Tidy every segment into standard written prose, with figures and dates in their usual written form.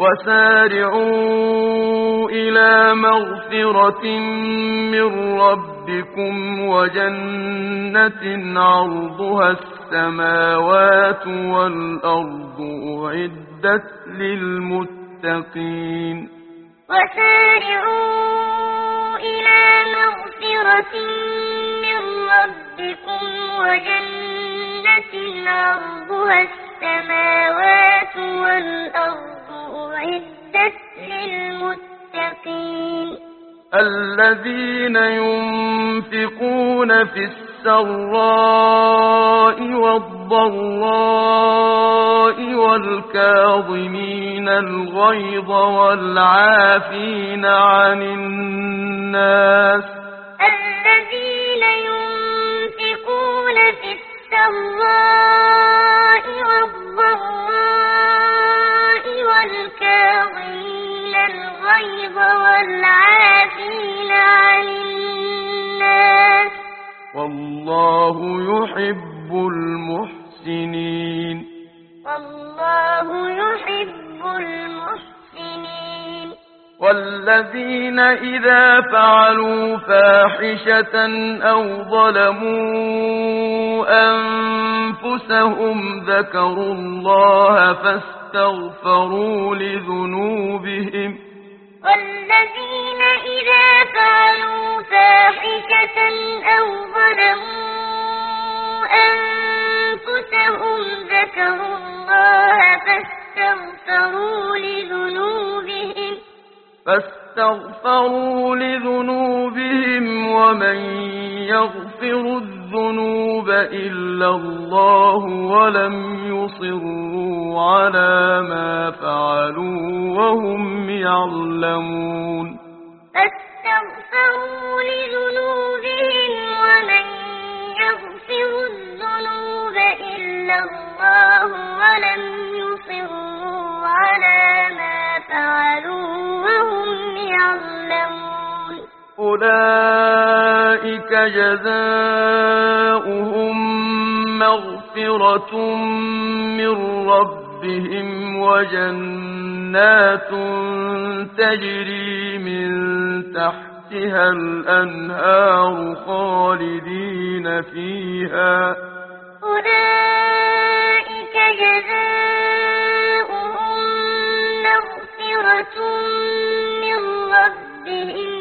وسارعوا إلى مغفرة من ربكم وجنة عرضها السماوات والأرض أعدت للمتقين وسارعوا إلى مغفرة من ربكم وجنة عرضها السماوات والأرض أعدت للمتقين الذين ينفقون في السراء والضراء والكاظمين الغيظ والعافين عن الناس الذين ينفقون في السراء والضراء والكاظمين الغيظ والعافين عن الناس والله يحب المحسنين والله يحب المحسنين والذين إذا فعلوا فاحشة أو ظلموا أنفسهم ذكروا الله فاستغفروا لذنوبهم والذين إذا فعلوا فاحشة أو ظلموا أنفسهم ذكروا الله فاستغفروا لذنوبهم ومن يغفر الذنوب إلا الله ولم يصروا على ما فعلوا وهم يعلمون فاستغفروا لذنوبهم ومن يغفر الذنوب إلا الله ولم يصروا على ما فعلوا وهم يعلمون أولئك جزاؤهم مغفرة من ربهم وجنات تجري من تحتها الأنهار خالدين فيها أولئك جزاؤهم مغفرة من ربهم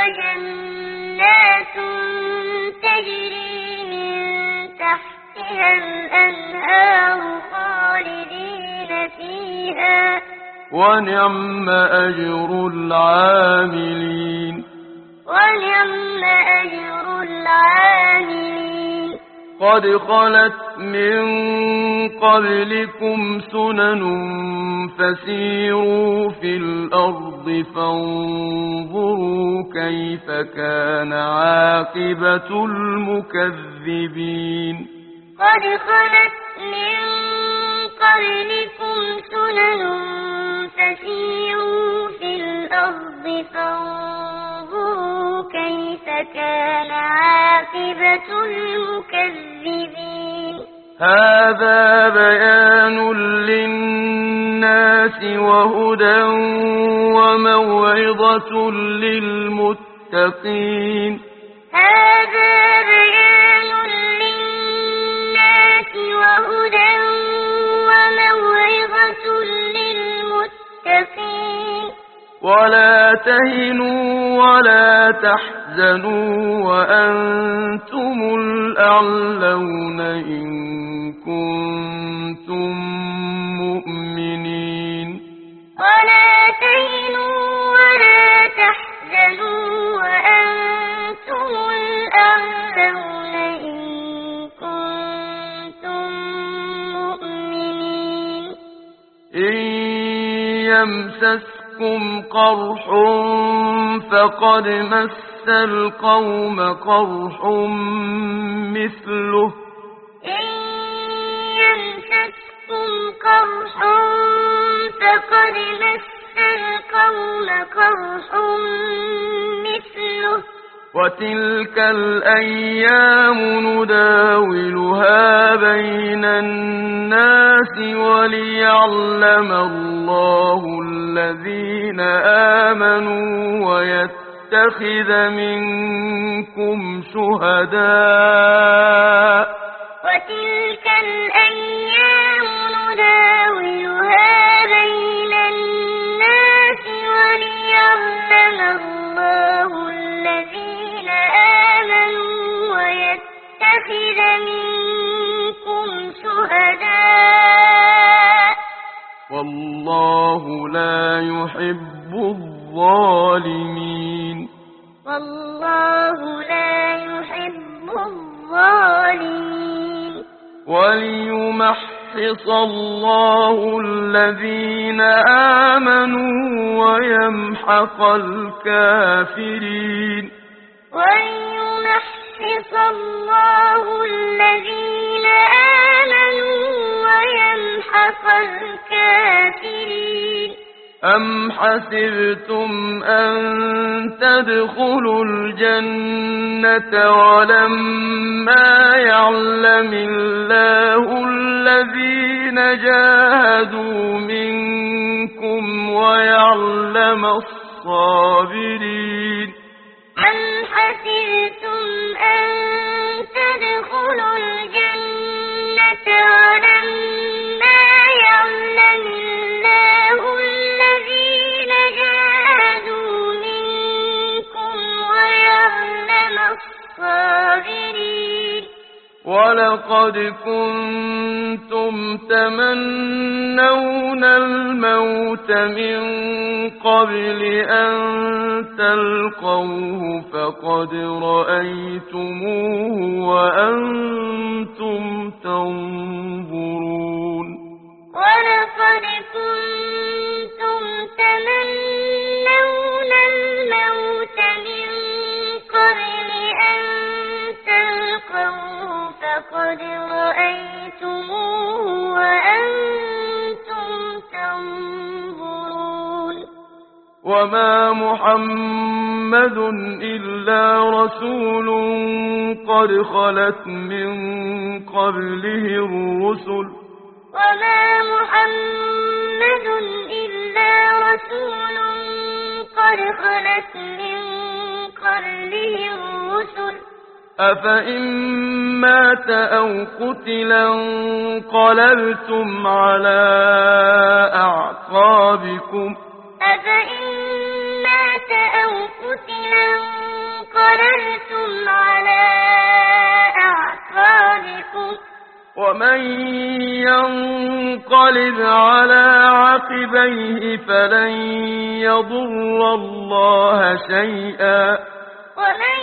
وجنات تجري من تحتها الأنهار خالدين فيها ونعم أجر العاملين ونعم أجر العاملين قد خلت من قبلكم سنن فسيروا في الأرض فانظروا كيف كان عاقبة المكذبين قد خلت من قبلكم سنن فسيروا في الأرض فانظروا كيف كان عاقبة المكذبين هذا بيان للناس وهدى وموعظة للمتقين هذا بيان للناس وهدى وموعظة للمتقين ولا تهنوا ولا تحزنوا وأنتم الأعلون إن كنتم مؤمنين ولا تهنوا ولا تحزنوا وأنتم الأعلون إن كنتم مؤمنين إن يمسسكم قرح فقد مس القوم قرح مثله إن يمسسكم قرح فقد مس القوم قرح مثله وتلك الأيام نداولها بين الناس وليعلم الله الذين آمنوا ويتخذ منكم شهداء وتلك الأيام نداولها بين الناس وليعلم الله الذين آمنوا ويتخذ منكم شهداء والله لا يحب الظالمين والله لا يحب الظالمين وليمحص الله الذين آمنوا ويمحق الكافرين وليمحص الله الذين آمنوا ويمحق الكافرين أم حسبتم أن تدخلوا الجنة ولما يعلم الله الذين جاهدوا منكم ويعلم الصابرين أم حسبتم أن تدخلوا الجنة ولما يعلم الله الذين جاهدوا منكم ويعلم الصابرين ولقد كنتم تمنون الموت من قبل أن تلقوه فقد رأيتموه وأنتم تنظرون ولقد كنتم تمنون الموت من قبل أن تلقوه فقد رأيتموه وأنتم تنظرون وما محمد إلا رسول قد خلت من قبله الرسل وما محمد إلا رسول قد خلت من قبله الرسل أفإن مات أو قتلا انقلبتم على أعقابكم أفإن مات أو قتلا انقلبتم على أعقابكم ومن ينقلب على عقبيه فلن يضر الله شيئا ومن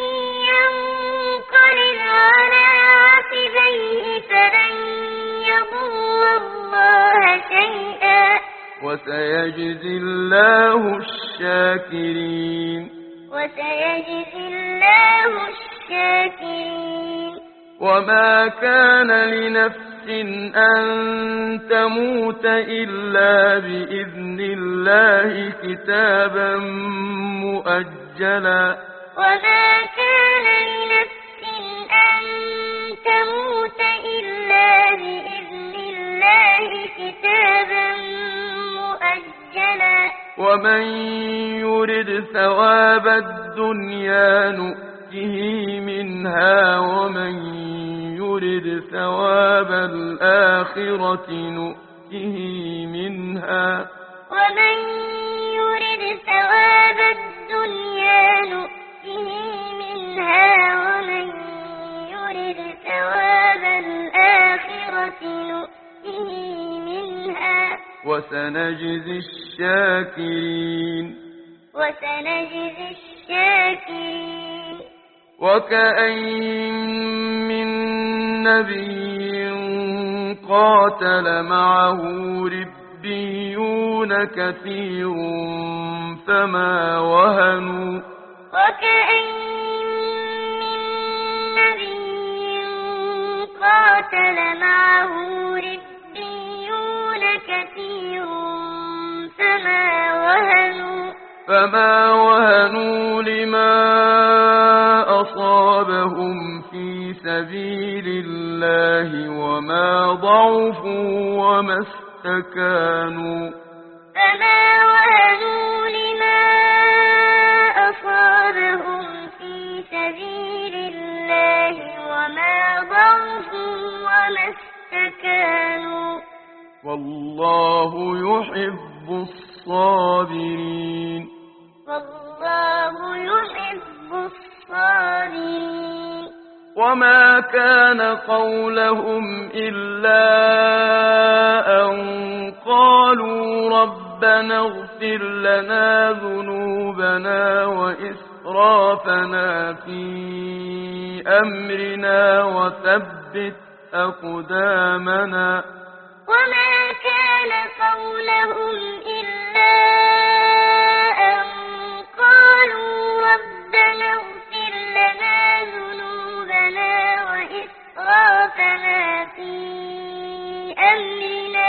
ينقلب على عقبيه فلن يضر الله شيئا وسيجزي الله الشاكرين وسيجزي الله الشاكرين وما كان لنفس أن تموت إلا بإذن الله كتابا مؤجلا وما كان لنفس أن تموت إلا بإذن الله كتابا مؤجلا ومن يرد ثواب الدنيا نؤته منها ومن يرد ثواب الآخرة نؤته منها ومن يرد ثواب الدنيا نؤته منها ومن يرد ثواب الآخرة نؤته منها وسنجزي الشاكرين وسنجزي الشاكرين وكأين من نبي قاتل معه ربيون كثير فما وهنوا وكأين من نبي قاتل معه ربيون كثير فما وهنوا لما أصابهم في سبيل الله وما ضعفوا وما استكانوا فما وهنوا لما أصابهم في سبيل الله وما ضعفوا وما استكانوا والله يحب الصابرين والله يحب الصابرين وما كان قولهم إلا أن قالوا ربنا اغفر لنا ذنوبنا وإسرافنا في أمرنا وثبت أقدامنا وما كان قولهم إلا أن قالوا ربنا اغفر لنا ذنوبنا وإسرافنا في أمرنا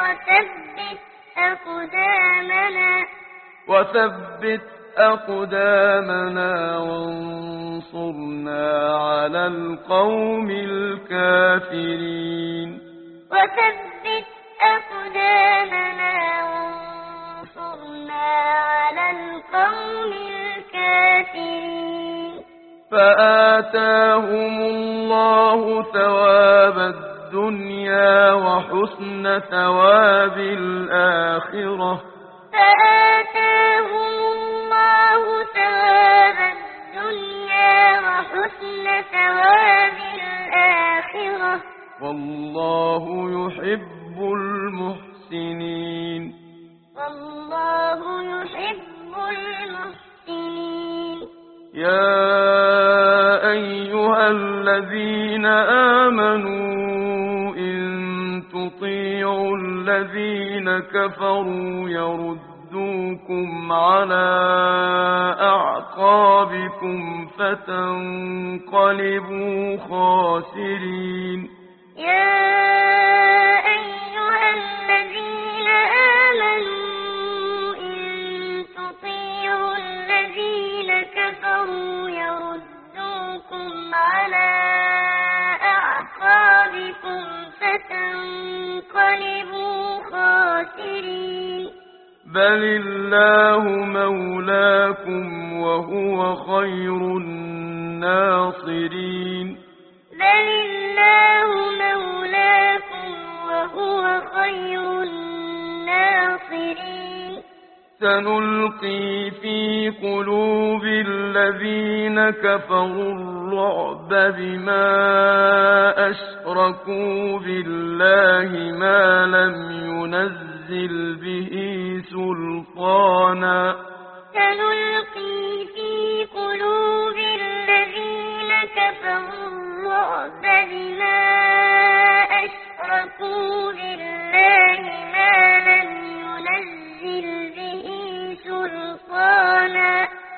وثبت أقدامنا وانصرنا على القوم الكافرين وثبت أقدامنا وانصرنا على القوم الكافرين فآتاهم الله ثواب الدنيا وحسن ثواب الآخرة فآتاهم الله ثواب الدنيا وحسن ثواب الآخرة والله يحب المحسنين والله يحب المحسنين يا أيها الذين آمنوا إن تطيعوا الذين كفروا يردوكم على أعقابكم فتنقلبوا خاسرين يا أيها الذين آمنوا إن تطيعوا الذين كفروا يردوكم على أعقابكم فتنقلبوا خاسرين بل الله مولاكم وهو خير الناصرين بل الله مولاكم وهو خير الناصرين سنلقي في قلوب الذين كفروا الرعب بما أشركوا بالله ما لم ينزل به سلطانا سنلقي في قلوب الذين كفروا الرعب بما أشركوا بالله ما لم ينزل به سلطانا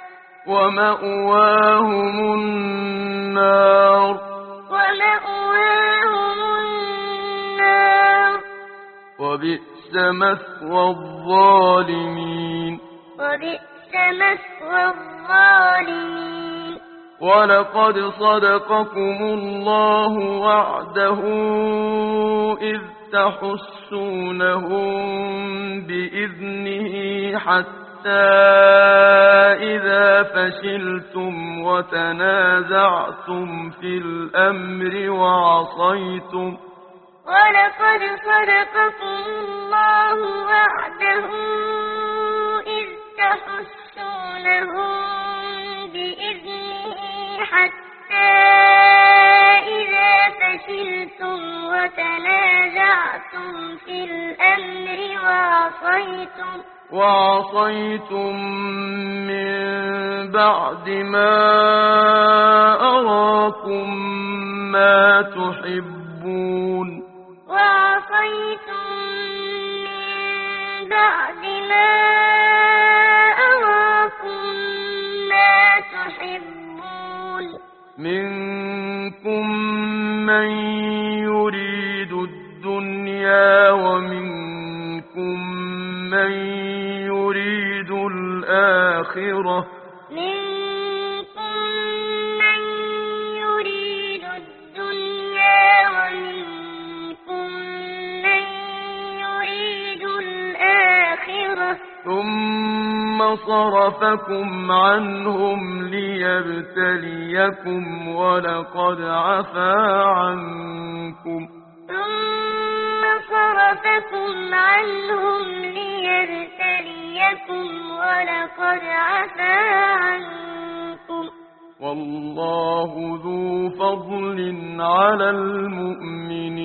ومأواهم النار ومأواهم النار وبئس مثوى الظالمين وبئس مثوى الظالمين ولقد صدقكم الله وعده إذ تحسونهم بإذنه حتى إذا فشلتم وتنازعتم في الأمر وعصيتم ولقد صدقكم الله وعده إذ تحسونهم بإذنه حتى إذا فشلتم وتنازعتم في الأمر وعصيتم من بعد ما أراكم ما تحبون وعصيتم من بعد ما أراكم ما تحبون منكم من يريد الدنيا ومنكم من يريد الآخرة منكم من ثم صرفكم عنهم ليبتليكم ولقد عفا عنكم ثم صرفكم عنهم ليبتليكم ولقد عفا عنكم والله ذو فضل على المؤمنين